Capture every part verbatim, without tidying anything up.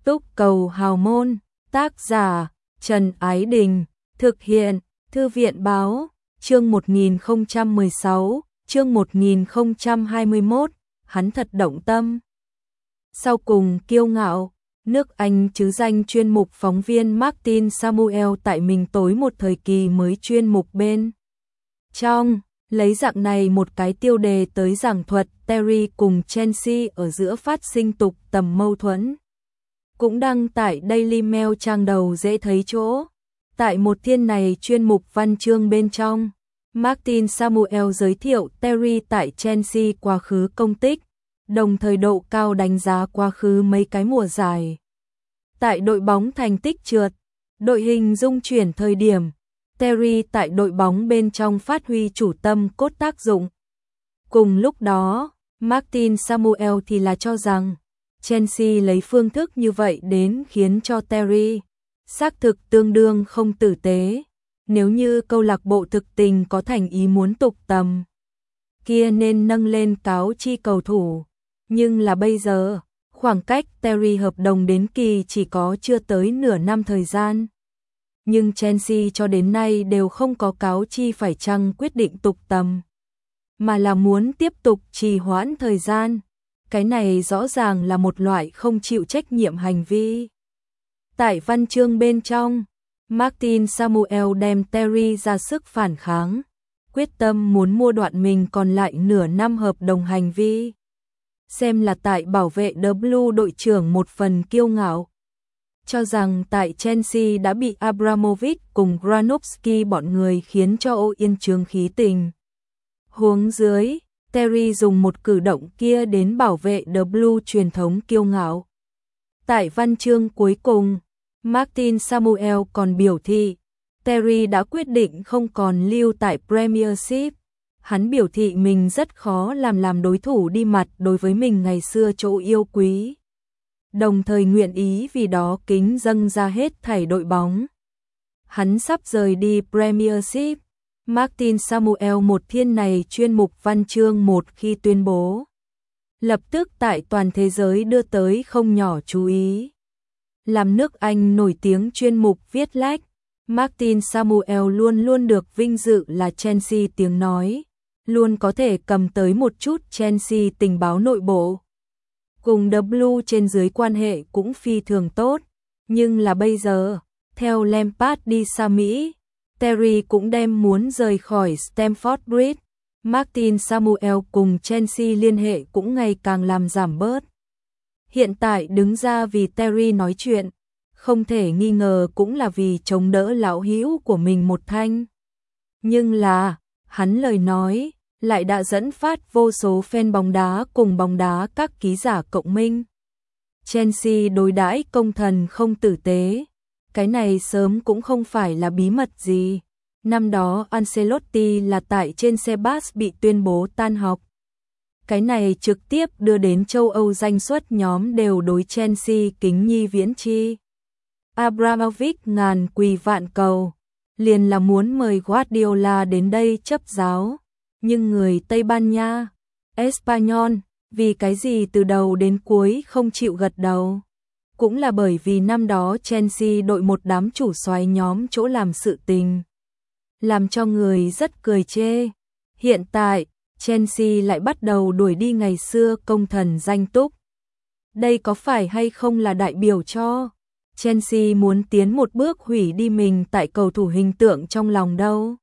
Túc cầu hào môn, tác giả Trần Ái Đình, thực hiện Thư viện Báo, chương một nghìn không trăm mười sáu, chương một nghìn không trăm hai mươi mốt, hắn thật động tâm. Sau cùng kiêu ngạo, nước Anh chứ danh chuyên mục phóng viên Martin Samuel tại mình tối một thời kỳ mới chuyên mục bên trong, lấy dạng này một cái tiêu đề tới giảng thuật Terry cùng Chelsea ở giữa phát sinh tục tầm mâu thuẫn. Cũng đăng tại Daily Mail trang đầu dễ thấy chỗ. Tại một thiên này chuyên mục văn chương bên trong, Martin Samuel giới thiệu Terry tại Chelsea quá khứ công tích, đồng thời độ cao đánh giá quá khứ mấy cái mùa giải. Tại đội bóng thành tích trượt, đội hình dung chuyển thời điểm, Terry tại đội bóng bên trong phát huy chủ tâm cốt tác dụng. Cùng lúc đó, Martin Samuel thì là cho rằng Chelsea lấy phương thức như vậy đến khiến cho Terry xác thực tương đương không tử tế. Nếu như câu lạc bộ thực tình có thành ý muốn tục tầm, kia nên nâng lên cáo chi cầu thủ. Nhưng là bây giờ, khoảng cách Terry hợp đồng đến kỳ chỉ có chưa tới nửa năm thời gian. Nhưng Chelsea cho đến nay đều không có cáo chi phải chăng quyết định tục tầm, mà là muốn tiếp tục trì hoãn thời gian. Cái này rõ ràng là một loại không chịu trách nhiệm hành vi. Tại văn chương bên trong, Martin Samuel đem Terry ra sức phản kháng, quyết tâm muốn mua đoạn mình còn lại nửa năm hợp đồng hành vi. Xem là tại bảo vệ The Blue đội trưởng một phần kiêu ngạo. Cho rằng tại Chelsea đã bị Abramovich cùng Granovsky bọn người khiến cho ô yên trường khí tình. Huống dưới, Terry dùng một cử động kia đến bảo vệ The Blue truyền thống kiêu ngạo. Tại văn chương cuối cùng, Martin Samuel còn biểu thị, Terry đã quyết định không còn lưu tại Premiership. Hắn biểu thị mình rất khó làm làm đối thủ đi mặt đối với mình ngày xưa chỗ yêu quý. Đồng thời nguyện ý vì đó kính dâng ra hết thảy đội bóng. Hắn sắp rời đi Premiership. Martin Samuel một thiên này chuyên mục văn chương một khi tuyên bố, lập tức tại toàn thế giới đưa tới không nhỏ chú ý. Làm nước Anh nổi tiếng chuyên mục viết lách, Martin Samuel luôn luôn được vinh dự là Chelsea tiếng nói, luôn có thể cầm tới một chút Chelsea tình báo nội bộ. Cùng The Blue trên dưới quan hệ cũng phi thường tốt, nhưng là bây giờ, theo Lampard đi xa Mỹ, Terry cũng đem muốn rời khỏi Stamford Bridge. Martin Samuel cùng Chelsea liên hệ cũng ngày càng làm giảm bớt. Hiện tại đứng ra vì Terry nói chuyện, không thể nghi ngờ cũng là vì chống đỡ lão hữu của mình một thanh. Nhưng là, hắn lời nói lại đã dẫn phát vô số fan bóng đá cùng bóng đá các ký giả cộng minh. Chelsea đối đãi công thần không tử tế. Cái này sớm cũng không phải là bí mật gì. Năm đó Ancelotti là tại trên xe bus bị tuyên bố tan học. Cái này trực tiếp đưa đến châu Âu danh suất nhóm đều đối Chelsea kính nhi viễn chi. Abramovich ngàn quỳ vạn cầu, liền là muốn mời Guardiola đến đây chấp giáo. Nhưng người Tây Ban Nha, Espanyol, vì cái gì từ đầu đến cuối không chịu gật đầu? Cũng là bởi vì năm đó Chelsea đội một đám chủ soái nhóm chỗ làm sự tình, làm cho người rất cười chê. Hiện tại, Chelsea lại bắt đầu đuổi đi ngày xưa công thần danh túc. Đây có phải hay không là đại biểu cho Chelsea muốn tiến một bước hủy đi mình tại cầu thủ hình tượng trong lòng đâu?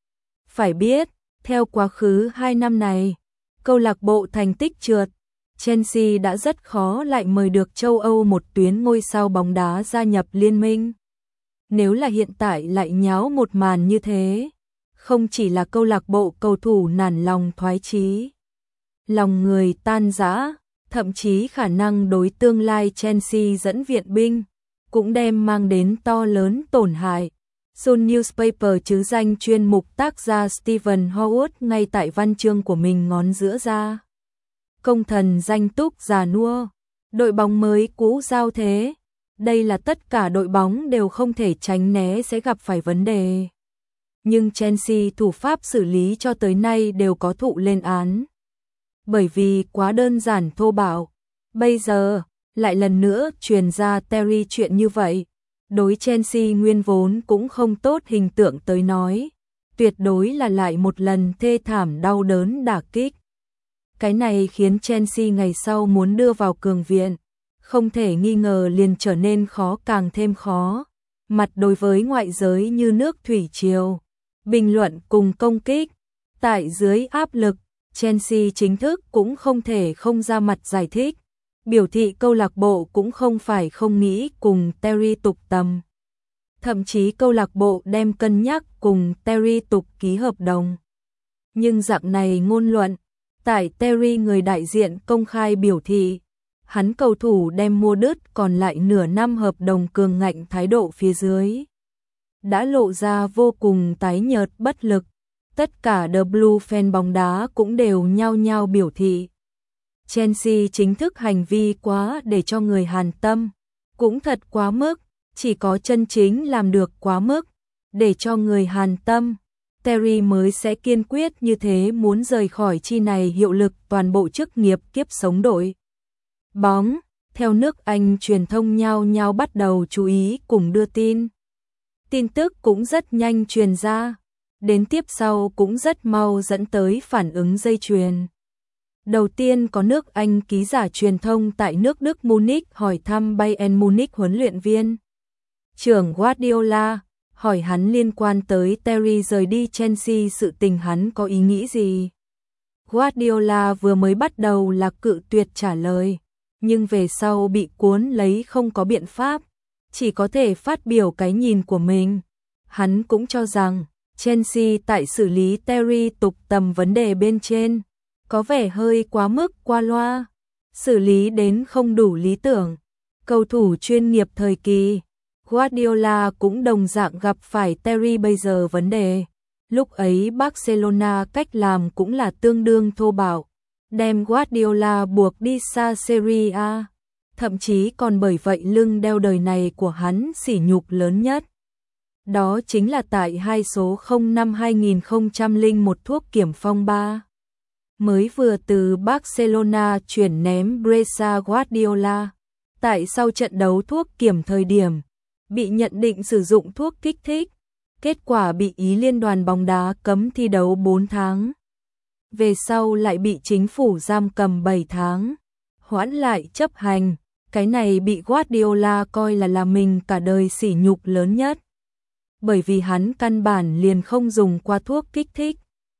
Phải biết, theo quá khứ hai năm này, câu lạc bộ thành tích trượt, Chelsea đã rất khó lại mời được châu Âu một tuyến ngôi sao bóng đá gia nhập liên minh. Nếu là hiện tại lại nháo một màn như thế, không chỉ là câu lạc bộ cầu thủ nản lòng thoái chí, lòng người tan rã, thậm chí khả năng đối tương lai Chelsea dẫn viện binh, cũng đem mang đến to lớn tổn hại. Sun Newspaper chứ danh chuyên mục tác gia Stephen Howard ngay tại văn chương của mình ngón giữa ra. Công thần danh túc già nua, đội bóng mới cũ giao thế, đây là tất cả đội bóng đều không thể tránh né sẽ gặp phải vấn đề. Nhưng Chelsea thủ pháp xử lý cho tới nay đều có thụ lên án. Bởi vì quá đơn giản thô bạo, bây giờ lại lần nữa truyền ra Terry chuyện như vậy. Đối Chelsea nguyên vốn cũng không tốt hình tượng tới nói, tuyệt đối là lại một lần thê thảm đau đớn đả kích. Cái này khiến Chelsea ngày sau muốn đưa vào cường viện, không thể nghi ngờ liền trở nên khó càng thêm khó. Mặt đối với ngoại giới như nước thủy triều, bình luận cùng công kích, tại dưới áp lực, Chelsea chính thức cũng không thể không ra mặt giải thích, biểu thị câu lạc bộ cũng không phải không nghĩ cùng Terry tục tầm. Thậm chí câu lạc bộ đem cân nhắc cùng Terry tục ký hợp đồng. Nhưng dạng này ngôn luận, tại Terry người đại diện công khai biểu thị, hắn cầu thủ đem mua đứt còn lại nửa năm hợp đồng cường ngạnh thái độ phía dưới. Đã lộ ra vô cùng tái nhợt bất lực, tất cả The Blue fan bóng đá cũng đều nhao nhao biểu thị. Chelsea chính thức hành vi quá để cho người Hàn tâm, cũng thật quá mức, chỉ có chân chính làm được quá mức, để cho người Hàn tâm. Terry mới sẽ kiên quyết như thế muốn rời khỏi chi này hiệu lực toàn bộ chức nghiệp kiếp sống đội bóng. Theo nước Anh truyền thông nhao nhao bắt đầu chú ý cùng đưa tin. Tin tức cũng rất nhanh truyền ra, đến tiếp sau cũng rất mau dẫn tới phản ứng dây chuyền. Đầu tiên có nước Anh ký giả truyền thông tại nước Đức Munich hỏi thăm Bayern Munich huấn luyện viên trưởng Guardiola, hỏi hắn liên quan tới Terry rời đi Chelsea sự tình hắn có ý nghĩ gì. Guardiola vừa mới bắt đầu là cự tuyệt trả lời, nhưng về sau bị cuốn lấy không có biện pháp, chỉ có thể phát biểu cái nhìn của mình. Hắn cũng cho rằng Chelsea tại xử lý Terry tục tầm vấn đề bên trên có vẻ hơi quá mức qua loa, xử lý đến không đủ lý tưởng. Cầu thủ chuyên nghiệp thời kỳ, Guardiola cũng đồng dạng gặp phải Terry bây giờ vấn đề. Lúc ấy Barcelona cách làm cũng là tương đương thô bạo, đem Guardiola buộc đi xa Serie A, thậm chí còn bởi vậy lưng đeo đời này của hắn sỉ nhục lớn nhất. Đó chính là tại hai số không năm hai nghìn không trăm lẻ một thuốc kiểm phong ba. Mới vừa từ Barcelona chuyển ném Brescia Guardiola, tại sau trận đấu thuốc kiểm thời điểm, bị nhận định sử dụng thuốc kích thích, kết quả bị Ý Liên đoàn bóng đá cấm thi đấu bốn tháng. Về sau lại bị chính phủ giam cầm bảy tháng, hoãn lại chấp hành, cái này bị Guardiola coi là là mình cả đời sỉ nhục lớn nhất. Bởi vì hắn căn bản liền không dùng qua thuốc kích thích.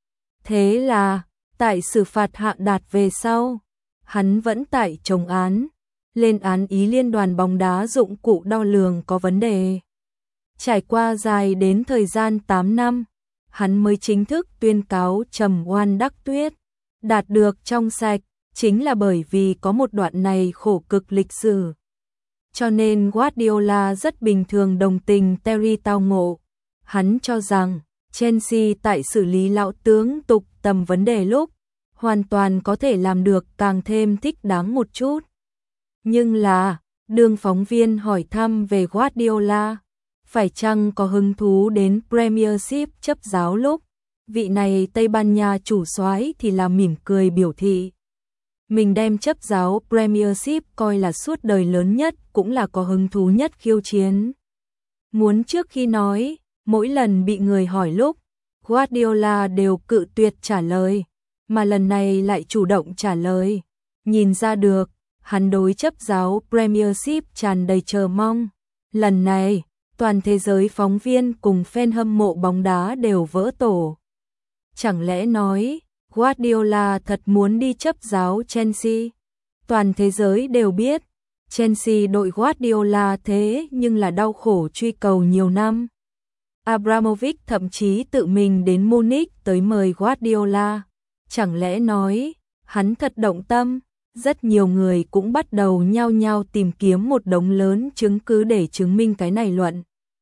Thế là, tại xử phạt hạ đạt về sau, hắn vẫn tại chống án, lên án Ý Liên đoàn bóng đá dụng cụ đo lường có vấn đề. Trải qua dài đến thời gian tám năm, hắn mới chính thức tuyên cáo trầm oan đắc tuyết, đạt được trong sạch, chính là bởi vì có một đoạn này khổ cực lịch sử. Cho nên Guardiola rất bình thường đồng tình Terry tao ngộ. Hắn cho rằng Chelsea tại xử lý lão tướng tục tầm vấn đề lúc, hoàn toàn có thể làm được càng thêm thích đáng một chút. Nhưng là, đương phóng viên hỏi thăm về Guardiola, phải chăng có hứng thú đến Premiership chấp giáo lúc, vị này Tây Ban Nha chủ soái thì là mỉm cười biểu thị. Mình đem chấp giáo Premiership coi là suốt đời lớn nhất, cũng là có hứng thú nhất khiêu chiến. Muốn trước khi nói, mỗi lần bị người hỏi lúc, Guardiola đều cự tuyệt trả lời, mà lần này lại chủ động trả lời. Nhìn ra được, hắn đối chấp giáo Premiership tràn đầy chờ mong. Lần này, toàn thế giới phóng viên cùng fan hâm mộ bóng đá đều vỡ tổ. Chẳng lẽ nói, Guardiola thật muốn đi chấp giáo Chelsea? Toàn thế giới đều biết, Chelsea đội Guardiola thế nhưng là đau khổ truy cầu nhiều năm. Abramovich thậm chí tự mình đến Munich tới mời Guardiola. Chẳng lẽ nói, hắn thật động tâm? Rất nhiều người cũng bắt đầu nhao nhao tìm kiếm một đống lớn chứng cứ để chứng minh cái này luận.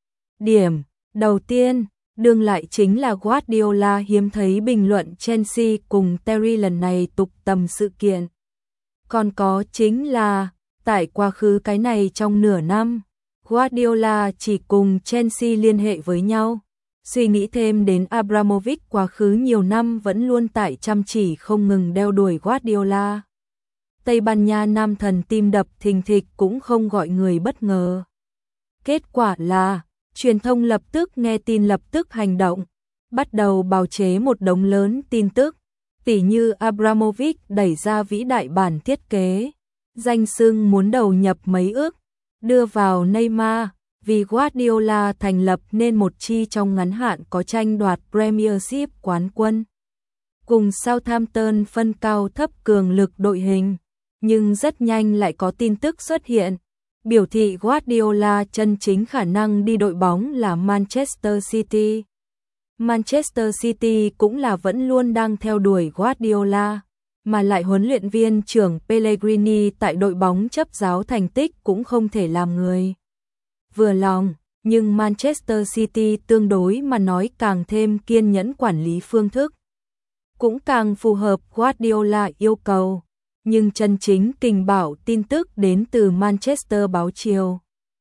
Điểm đầu tiên, đương lại chính là Guardiola hiếm thấy bình luận Chelsea cùng Terry lần này tục tầm sự kiện. Còn có chính là, tại quá khứ cái này trong nửa năm, Guardiola chỉ cùng Chelsea liên hệ với nhau. Suy nghĩ thêm đến Abramovich quá khứ nhiều năm vẫn luôn tại chăm chỉ không ngừng đeo đuổi Guardiola. Tây Ban Nha nam thần tim đập thình thịch cũng không gọi người bất ngờ. Kết quả là, truyền thông lập tức nghe tin lập tức hành động, bắt đầu bào chế một đống lớn tin tức, tỉ như Abramovich đẩy ra vĩ đại bản thiết kế, danh xưng muốn đầu nhập mấy ước, đưa vào Neymar, vì Guardiola thành lập nên một chi trong ngắn hạn có tranh đoạt Premiership quán quân. Cùng Southampton phân cao thấp cường lực đội hình, nhưng rất nhanh lại có tin tức xuất hiện, biểu thị Guardiola chân chính khả năng đi đội bóng là Manchester City. Manchester City cũng là vẫn luôn đang theo đuổi Guardiola, mà lại huấn luyện viên trưởng Pellegrini tại đội bóng chấp giáo thành tích cũng không thể làm người vừa lòng, nhưng Manchester City tương đối mà nói càng thêm kiên nhẫn quản lý phương thức, cũng càng phù hợp Guardiola yêu cầu. Nhưng chân chính kình bảo tin tức đến từ Manchester báo chiều.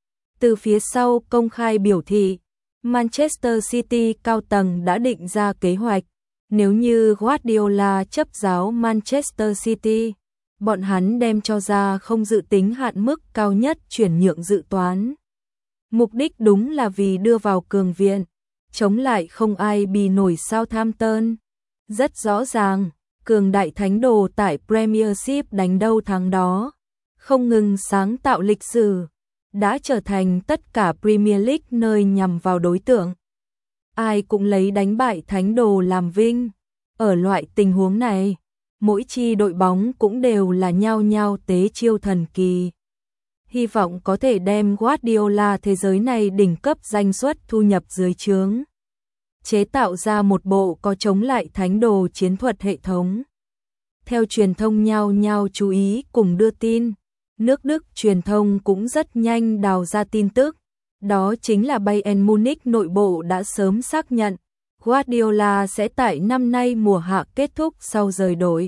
Từ phía sau công khai biểu thị, Manchester City cao tầng đã định ra kế hoạch, nếu như Guardiola chấp giáo Manchester City, bọn hắn đem cho ra không dự tính hạn mức cao nhất chuyển nhượng dự toán. Mục đích đúng là vì đưa vào cường viện, chống lại không ai bì nổi Southampton. Rất rõ ràng, cường đại thánh đồ tại Premiership đánh đâu thắng đó, không ngừng sáng tạo lịch sử, đã trở thành tất cả Premier League nơi nhằm vào đối tượng. Ai cũng lấy đánh bại thánh đồ làm vinh. Ở loại tình huống này, mỗi chi đội bóng cũng đều là nhao nhao tế chiêu thần kỳ. Hy vọng có thể đem Guardiola thế giới này đỉnh cấp danh suất thu nhập dưới trướng, chế tạo ra một bộ có chống lại thánh đồ chiến thuật hệ thống. Theo truyền thông nhao nhao chú ý cùng đưa tin, nước Đức truyền thông cũng rất nhanh đào ra tin tức, đó chính là Bayern Munich nội bộ đã sớm xác nhận Guardiola sẽ tại năm nay mùa hạ kết thúc sau rời đội,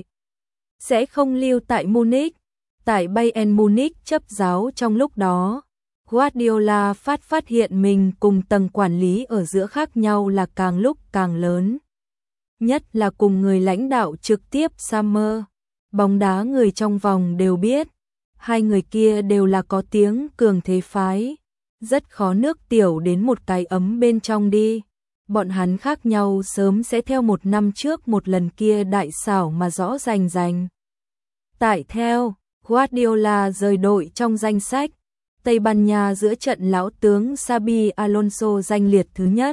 sẽ không lưu tại Munich. Tại Bayern Munich chấp giáo trong lúc đó, Guardiola phát phát hiện mình cùng tầng quản lý ở giữa khác nhau là càng lúc càng lớn. Nhất là cùng người lãnh đạo trực tiếp Summer, bóng đá người trong vòng đều biết, hai người kia đều là có tiếng cường thế phái, rất khó nước tiểu đến một cái ấm bên trong đi. Bọn hắn khác nhau sớm sẽ theo một năm trước một lần kia đại xảo mà rõ rành rành. Tại theo, Guardiola rời đội trong danh sách, Tây Ban Nha giữa trận lão tướng Xabi Alonso danh liệt thứ nhất.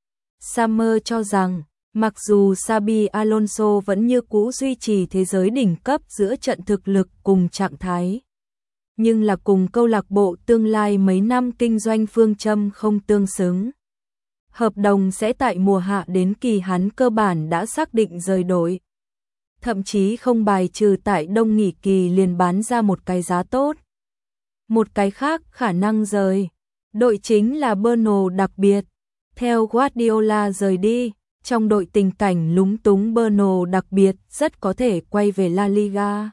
Summer cho rằng, mặc dù Xabi Alonso vẫn như cũ duy trì thế giới đỉnh cấp giữa trận thực lực cùng trạng thái, nhưng là cùng câu lạc bộ tương lai mấy năm kinh doanh phương châm không tương xứng. Hợp đồng sẽ tại mùa hạ đến kỳ hắn cơ bản đã xác định rời đội. Thậm chí không bài trừ tại đông nghỉ kỳ liền bán ra một cái giá tốt. Một cái khác khả năng rời đội chính là Bruno đặc biệt. Theo Guardiola rời đi, trong đội tình cảnh lúng túng Bruno đặc biệt rất có thể quay về La Liga.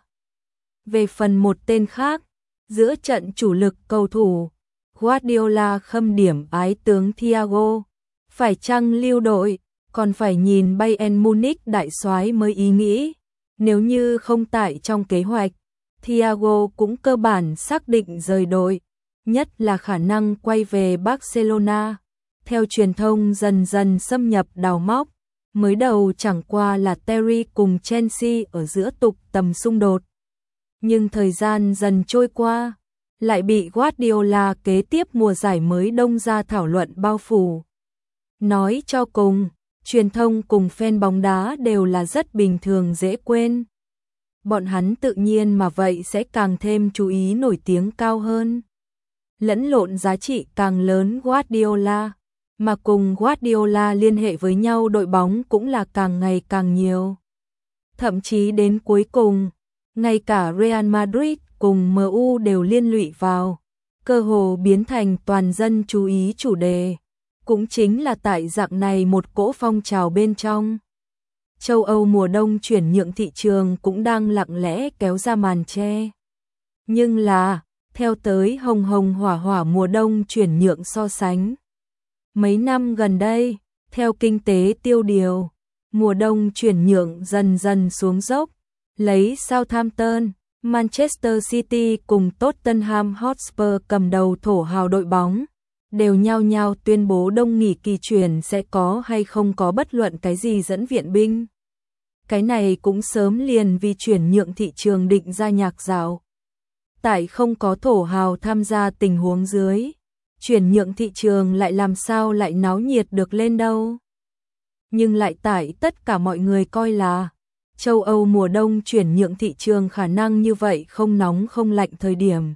Về phần một tên khác, giữa trận chủ lực cầu thủ, Guardiola khâm điểm ái tướng Thiago. Phải chăng lưu đội, còn phải nhìn Bayern Munich đại soái mới ý nghĩ. Nếu như không tại trong kế hoạch, Thiago cũng cơ bản xác định rời đội, nhất là khả năng quay về Barcelona. Theo truyền thông dần dần xâm nhập đào móc, mới đầu chẳng qua là Terry cùng Chelsea ở giữa tục tầm xung đột. Nhưng thời gian dần trôi qua, lại bị Guardiola kế tiếp mùa giải mới đông ra thảo luận bao phủ. Nói cho cùng, truyền thông cùng fan bóng đá đều là rất bình thường dễ quên. Bọn hắn tự nhiên mà vậy sẽ càng thêm chú ý nổi tiếng cao hơn. Lẫn lộn giá trị càng lớn Guardiola, mà cùng Guardiola liên hệ với nhau đội bóng cũng là càng ngày càng nhiều. Thậm chí đến cuối cùng, ngay cả Real Madrid cùng em u đều liên lụy vào, cơ hồ biến thành toàn dân chú ý chủ đề. Cũng chính là tại dạng này một cỗ phong trào bên trong. Châu Âu mùa đông chuyển nhượng thị trường cũng đang lặng lẽ kéo ra màn che. Nhưng là, theo tới hồng hồng hỏa hỏa mùa đông chuyển nhượng so sánh. Mấy năm gần đây, theo kinh tế tiêu điều, mùa đông chuyển nhượng dần dần xuống dốc, lấy Southampton, Manchester City cùng Tottenham Hotspur cầm đầu thổ hào đội bóng, đều nhao nhao tuyên bố đông nghỉ kỳ chuyển sẽ có hay không có bất luận cái gì dẫn viện binh. Cái này cũng sớm liền vì chuyển nhượng thị trường định ra nhạc dạo. Tại không có thổ hào tham gia tình huống dưới, chuyển nhượng thị trường lại làm sao lại náo nhiệt được lên đâu. Nhưng lại tại tất cả mọi người coi là châu Âu mùa đông chuyển nhượng thị trường khả năng như vậy không nóng không lạnh thời điểm.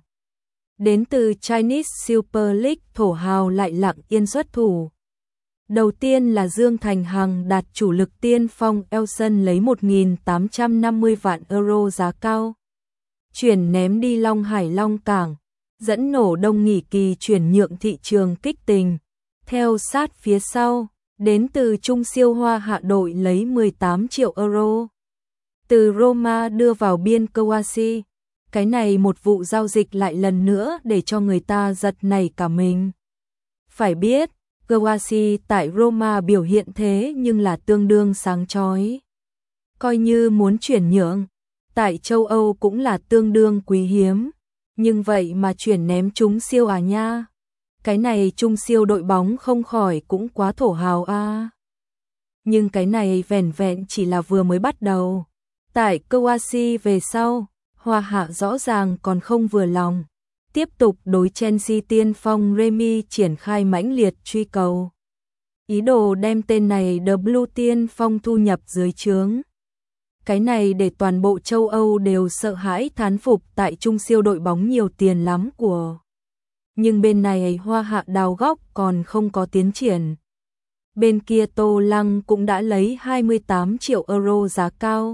Đến từ Chinese Super League thổ hào lại lặng yên xuất thủ. Đầu tiên là Dương Thành Hằng đạt chủ lực tiên phong Elson lấy một nghìn tám trăm năm mươi vạn euro giá cao. Chuyển ném đi Long Hải Long Cảng, dẫn nổ đông nghỉ kỳ chuyển nhượng thị trường kích tình. Theo sát phía sau, đến từ Trung siêu Hoa Hạ đội lấy mười tám triệu euro. Từ Roma đưa vào biên Kouassi. Cái này một vụ giao dịch lại lần nữa để cho người ta giật nảy cả mình. Phải biết, Kouassi tại Roma biểu hiện thế nhưng là tương đương sáng chói. Coi như muốn chuyển nhượng, tại châu Âu cũng là tương đương quý hiếm. Nhưng vậy mà chuyển ném Trung siêu à nha. Cái này Trung siêu đội bóng không khỏi cũng quá thổ hào a. À. Nhưng cái này vẻn vẹn chỉ là vừa mới bắt đầu. Tại Kouassi về sau, Hoa Hạ rõ ràng còn không vừa lòng. Tiếp tục đối Chelsea tiên phong Remy triển khai mãnh liệt truy cầu. Ý đồ đem tên này W tiên phong thu nhập dưới trướng. Cái này để toàn bộ châu Âu đều sợ hãi thán phục tại Trung siêu đội bóng nhiều tiền lắm của. Nhưng bên này Hoa Hạ đào góc còn không có tiến triển. Bên kia Tô Lăng cũng đã lấy hai mươi tám triệu euro giá cao.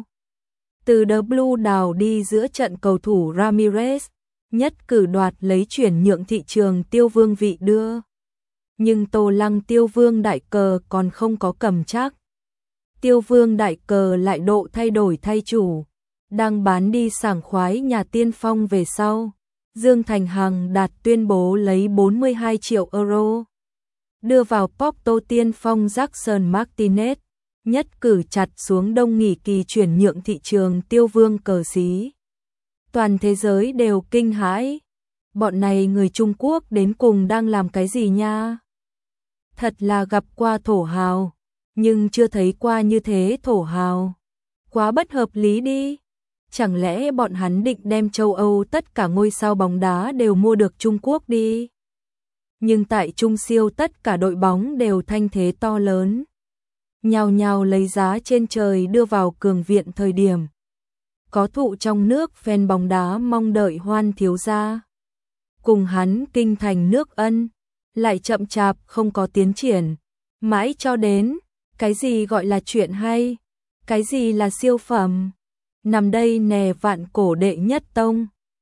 Từ W đào đi giữa trận cầu thủ Ramirez, nhất cử đoạt lấy chuyển nhượng thị trường tiêu vương vị đưa. Nhưng Tô Lăng tiêu vương đại cờ còn không có cầm chắc. Tiêu vương đại cờ lại độ thay đổi thay chủ, đang bán đi sảng khoái nhà tiên phong về sau. Dương Thành Hằng đạt tuyên bố lấy bốn mươi hai triệu euro. Đưa vào Porto tiên phong Jackson Martinez, nhất cử chặt xuống đông nghỉ kỳ chuyển nhượng thị trường tiêu vương cờ xí. Toàn thế giới đều kinh hãi. Bọn này người Trung Quốc đến cùng đang làm cái gì nha? Thật là gặp qua thổ hào, nhưng chưa thấy qua như thế thổ hào. Quá bất hợp lý đi. Chẳng lẽ bọn hắn định đem châu Âu tất cả ngôi sao bóng đá đều mua được Trung Quốc đi? Nhưng tại Trung siêu tất cả đội bóng đều thanh thế to lớn. Nhào nhào lấy giá trên trời đưa vào cường viện thời điểm. Có thụ trong nước fan bóng đá mong đợi Hoan thiếu gia. Cùng hắn kinh thành nước Ân, lại chậm chạp không có tiến triển. Mãi cho đến, cái gì gọi là chuyện hay, cái gì là siêu phẩm. Nằm đây nè vạn cổ đệ nhất tông.